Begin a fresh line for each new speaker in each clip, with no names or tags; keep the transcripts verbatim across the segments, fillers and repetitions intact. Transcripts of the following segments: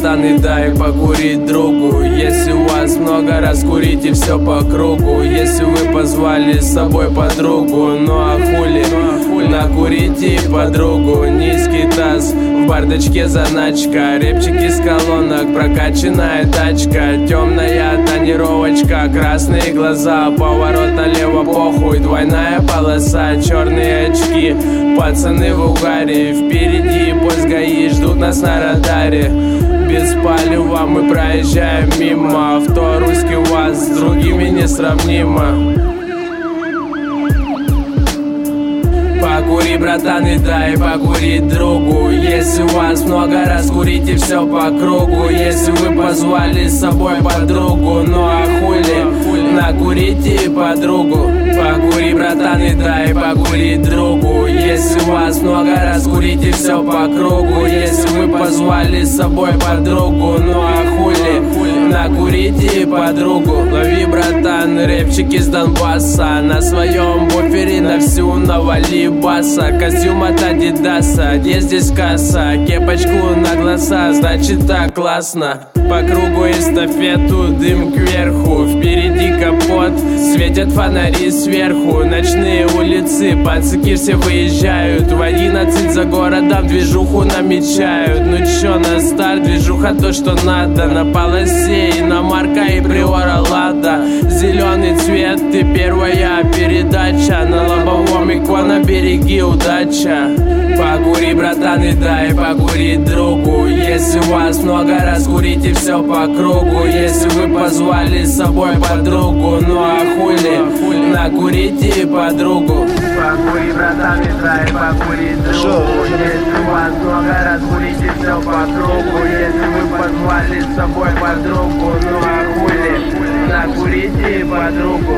братан, и дай покурить другу. Если у вас много, раскурите все по кругу. Если вы позвали с собой подругу, ну а хули, накурите подругу. Низкий таз, в бардачке заначка, репчик из колонок, прокачанная тачка, темная тонировочка, красные глаза, поворот налево, похуй, двойная полоса, черные очки, пацаны в угаре, впереди поезд ГАИ, ждут нас на радаре. Без палева мы проезжаем мимо, авто русский УАЗ с другими несравнимо. Покури, братан, и дай покурить другу. Если у вас много, раскурите все по кругу. Если вы позвали с собой подругу, ну а хули, накурите подругу. Покури, братан, и дай покурить другу. Если у вас много, раскурите все по кругу. Если вы позвали с собой подругу, ну а хули, накурите подругу. Лови, братан, рэпчик из Донбасса, на своем буфере на всю навали баса. Костюм от Адидаса, где здесь касса? Кепочку на глаза, значит так классно. По кругу эстафету, дым кверху, впереди капот, светят фонари сверху. Ночные улицы, пацаки все выезжают, в одиннадцать за городом движуху намечают. Ну чё, на старт, движуха то, что надо. На полосе иномарка и приора Лада. Зеленый цвет и первая передача, на лобовом икона береги удача. Покури, братан, и дай покурить другу. Если у вас много, раскурите все по кругу. Если вы позвали с собой подругу, ну а хули, накурите подругу. Покури, братан, и дай покурить другу. Если у вас много, раскурите все по кругу. Если вы позвали с собой подругу, ну а хули, накурите подругу.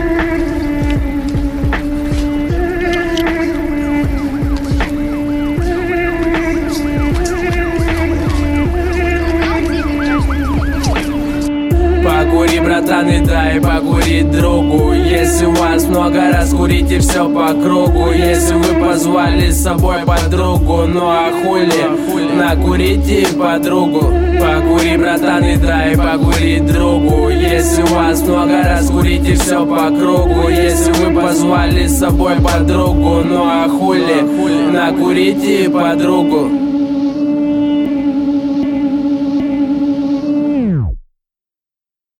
Покури, братан, и дай покурить другу. Если у вас много, раскурите все по кругу. Если вы позвали с собой подругу, ну а хули, накурите подругу. Покури, братан, и дай покурить другу. Если у вас много, раскурите все по кругу. Если вы позвали с собой подругу, ну а хули, накурите подругу.